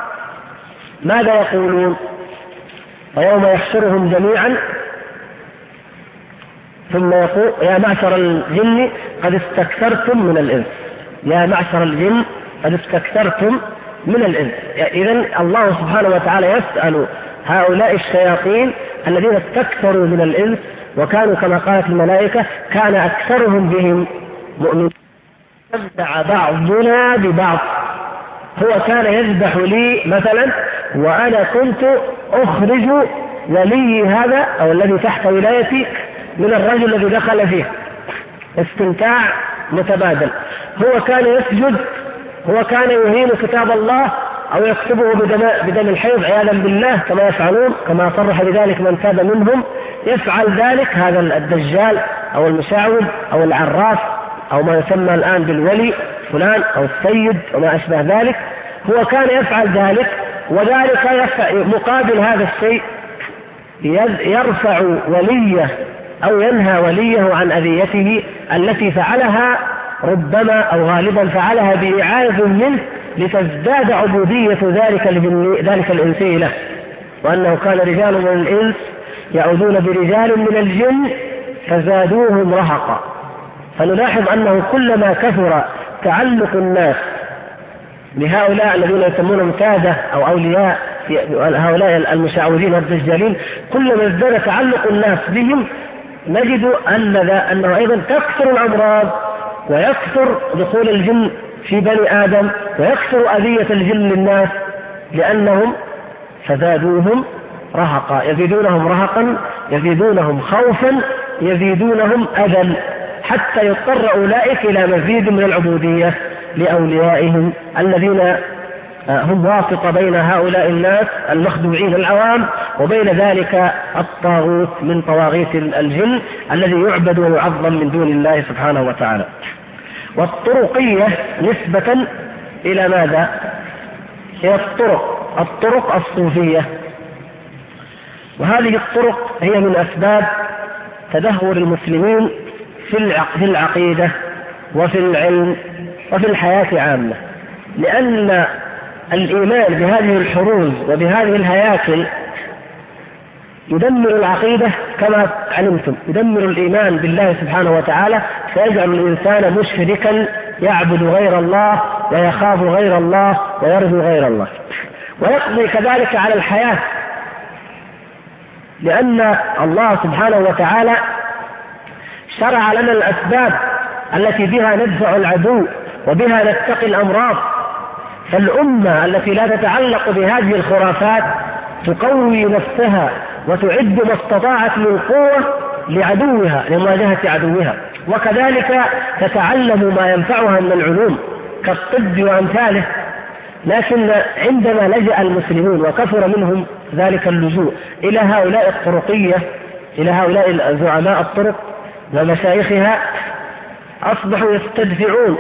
ماذا يقولون؟ ويوم يحشرهم جميعا ثم يقول يا معشر الجن قد استكثرتم من الإنس، يا معشر الجن قد استكثرتم من الإنس. إذن الله سبحانه وتعالى يسأل هؤلاء الشياطين الذين استكثروا من الإنس وكانوا كما قالت الملائكة كان أكثرهم بهم مؤمنين، يذبح بعضنا ببعض. هو كان يذبح لي مثلا وأنا كنت أخرج ولي هذا أو الذي تحت ولايتي من الرجل الذي دخل فيه، استمتاع متبادل. هو كان يسجد، هو كان يهين كتاب الله أو يكتبه بدم الحيض عياذا بالله كما يفعلون، كما صرح بذلك من كاد منهم، يفعل ذلك هذا الدجال أو المشعوذ أو العراف أو ما يسمى الآن بالولي فلان أو السيد وما أشبه ذلك. هو كان يفعل ذلك، وذلك مقابل هذا الشيء يرفع وليه أو ينهى وليه عن أذيته التي فعلها، ربما أو غالبا فعلها بإعاذ منه لتزداد عبودية ذلك الإنسي له، وأنه كان رجال من الإنس يعوذون برجال من الجن فزادوهم رهقا. فنلاحظ أنه كلما كثر تعلق الناس بهؤلاء الذين يسمونهم سادة أو أولياء، هؤلاء المشعوذين والدجالين، كلما ازداد تعلق الناس بهم نجد أنه أيضا تكثر الأمراض ويكثر دخول الجن في بني آدم ويكثر أذية الجن للناس، لأنهم فزادوهم رهقا، يزيدونهم رهقا، يزيدونهم خوفا، يزيدونهم أذى، حتى يضطر أولئك إلى مزيد من العبودية لأوليائهم الذين هم واسطة بين هؤلاء الناس المخدوعين العوام وبين ذلك الطاغوت من طواغيت الجن الذي يعبد ويعظم من دون الله سبحانه وتعالى. والطرقية نسبة إلى ماذا؟ هي الطرق الصوفية، وهذه الطرق هي من أسباب تدهور المسلمين في العقيدة وفي العلم وفي الحياة عامة، لأن الإيمان بهذه الحروز وبهذه الهياكل يدمر العقيدة كما علمتم، يدمر الإيمان بالله سبحانه وتعالى، فيجعل الإنسان مشركا يعبد غير الله ويخاف غير الله ويرجو غير الله، ويقضي كذلك على الحياة، لأن الله سبحانه وتعالى شرع لنا الأسباب التي بها ندفع العدو وبها نتقي الأمراض. فالأمة التي لا تتعلق بهذه الخرافات تقوي نفسها وتعد ما استطاعت من قوة لعدوها لمواجهة عدوها، وكذلك تتعلم ما ينفعها من العلوم كالطب وأمثاله. لكن عندما لجأ المسلمون وكثر منهم ذلك اللجوء إلى هؤلاء الطرقية، إلى هؤلاء زعماء الطرق ومشايخها، أصبحوا يستدفعون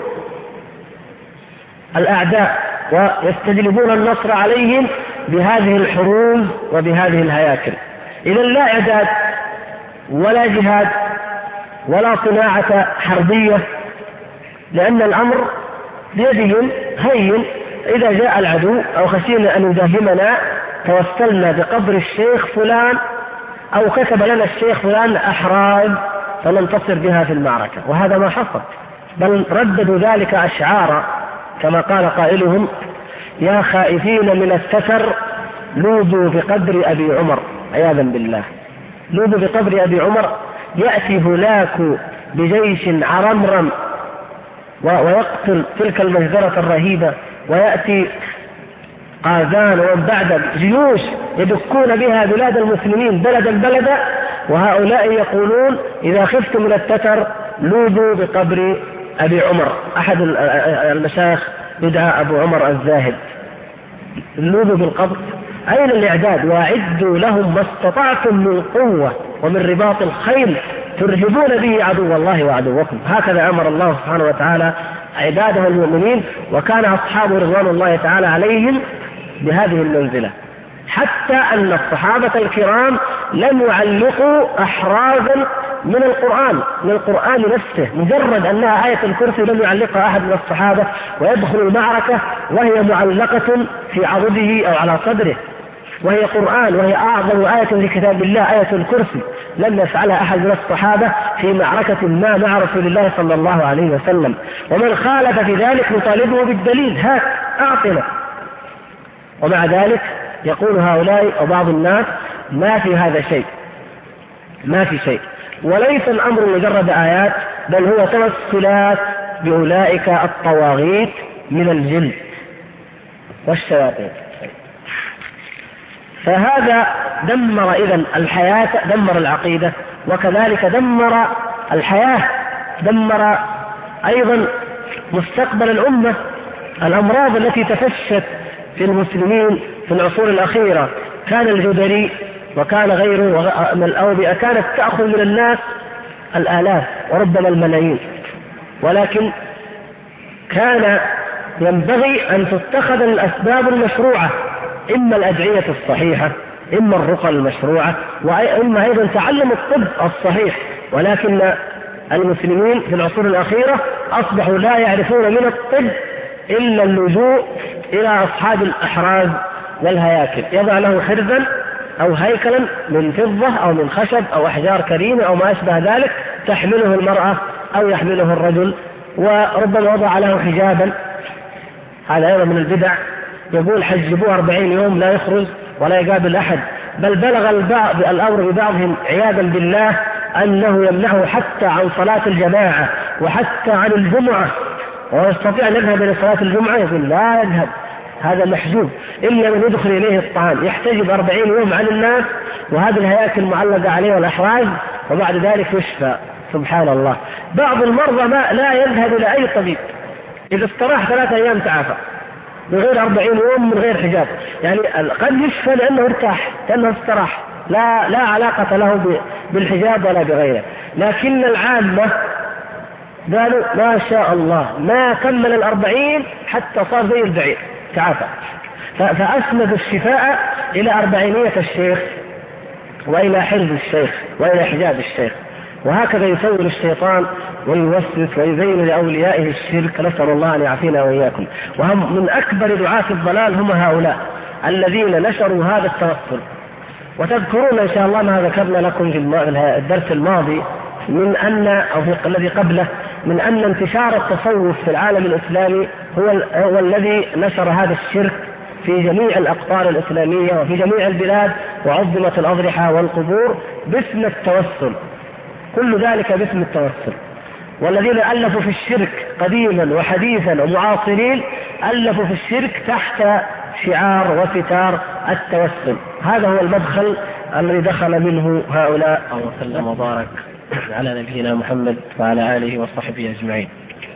الأعداء ويستجلبون النصر عليهم بهذه الحروز وبهذه الهياكل. إذا لا إعداد ولا جهاد ولا صناعة حربية، لأن الأمر بيدهم هين. إذا جاء العدو أو خشينا أن يداهمنا توسلنا بقبر الشيخ فلان أو كتب لنا الشيخ فلان أحراز فننتصر بها في المعركة، وهذا ما حصل، بل رددوا ذلك أشعارا كما قال قائلهم: يا خائفين من الستر لوذوا بقبر أبي عمر، عياذا بالله. لوذوا بقبر أبي عمر، يأتي هلاك بجيش عرمرم ويقتل تلك المجزرة الرهيبة، ويأتي قازان ومن بعد جيوش يدكون بها بلاد المسلمين بلدا بلدا، وهؤلاء يقولون: إذا خفتم من التتر لوذوا بقبر أبي عمر. أحد المشايخ يدعى أبو عمر الزاهد. لوذوا بالقبر. أين الإعداد؟ وأعدوا لهم ما استطعتم من قوة ومن رباط الخيل ترهبون به عدو الله وعدوكم. هكذا أمر الله سبحانه وتعالى عباده المؤمنين، وكان أصحابه رضوان الله تعالى عليهم بهذه المنزلة، حتى أن الصحابة الكرام لم يعلقوا أحرازا من القرآن نفسه، مجرد أنها آية الكرسي لم يعلقها أحد من الصحابة ويدخل المعركة وهي معلقة في عضده أو على صدره، وهي قرآن، وهي أعظم آية في كتاب الله، آية الكرسي، لم يفعلها أحد من الصحابة في معركة ما مع رسول الله صلى الله عليه وسلم. ومن خالف في ذلك نطالبه بالدليل، هات أعطنا. ومع ذلك يقول هؤلاء أو بعض الناس: ما في هذا شيء، ما في شيء، وليس الأمر مجرد آيات، بل هو توسلات بأولئك الطواغيت من الجن والشياطين. فهذا دمر إذن الحياة، دمر العقيدة، وكذلك دمر الحياة، دمر أيضا مستقبل الأمة. الأمراض التي تفشت في المسلمين في العصور الأخيرة، كان الجدري وكان غيره من الأوبئة كانت تأخذ من الناس الآلاف وربما الملايين، ولكن كان ينبغي أن تتخذ الأسباب المشروعة، إما الأدعية الصحيحة، إما الرقى المشروعة، وإما أيضا تعلم الطب الصحيح. ولكن المسلمين في العصور الأخيرة أصبحوا لا يعرفون من الطب إلا اللجوء إلى أصحاب الأحراز والهياكل، يضع له حرزا أو هيكلا من فضة أو من خشب أو أحجار كريمة أو ما أشبه ذلك، تحمله المرأة أو يحمله الرجل، وربما وضع له حجابا. هذا أيضا من البدع. يقول حجبوه 40 يوم لا يخرج ولا يقابل أحد، بل بلغ الأمر ببعضهم عياذا بالله أنه يمنعه حتى عن صلاة الجماعة وحتى عن الجمعة، ويستطيع أن يذهب إلى صلاة الجمعة يقول لا يذهب، هذا محجوب إلا من يدخل إليه الطعام، يحتجب 40 يوم عن الناس وهذه الهياكل معلقة عليه والأحراز، وبعد ذلك يشفى. سبحان الله. بعض المرضى لا يذهب إلى أي طبيب، إذا استراح 3 أيام تعافى من غير 40 يوم من غير حجاب، يعني قد يشفى لأنه ارتاح، لأنه استراح، لا علاقة له بالحجاب ولا بغيره. لكن العامة قالوا ما شاء الله ما كمل 40 حتى صار زي البعير تعافى، فأسند الشفاء إلى 40 الشيخ وإلى حرز الشيخ وإلى حجاب الشيخ. وهكذا يسول الشيطان ويوسوس ويزين لأوليائه الشرك، نسأل الله أن يعافينا وإياكم. وهم من أكبر دعاة الضلال هم هؤلاء الذين نشروا هذا التوسل. وتذكرون إن شاء الله ما ذكرنا لكم في الدرس الماضي من أن أو في الذي قبله من أن انتشار التصوف في العالم الإسلامي هو الذي نشر هذا الشرك في جميع الأقطار الإسلامية وفي جميع البلاد، وعظمت الأضرحة والقبور باسم التوسل، كل ذلك باسم التوسل. والذين ألفوا في الشرك قديما وحديثا ومعاصرين ألفوا في الشرك تحت شعار وستار التوسل. هذا هو المدخل الذي دخل منه هؤلاء. وسلم وبارك على نبينا محمد وعلى آله وصحبه أجمعين.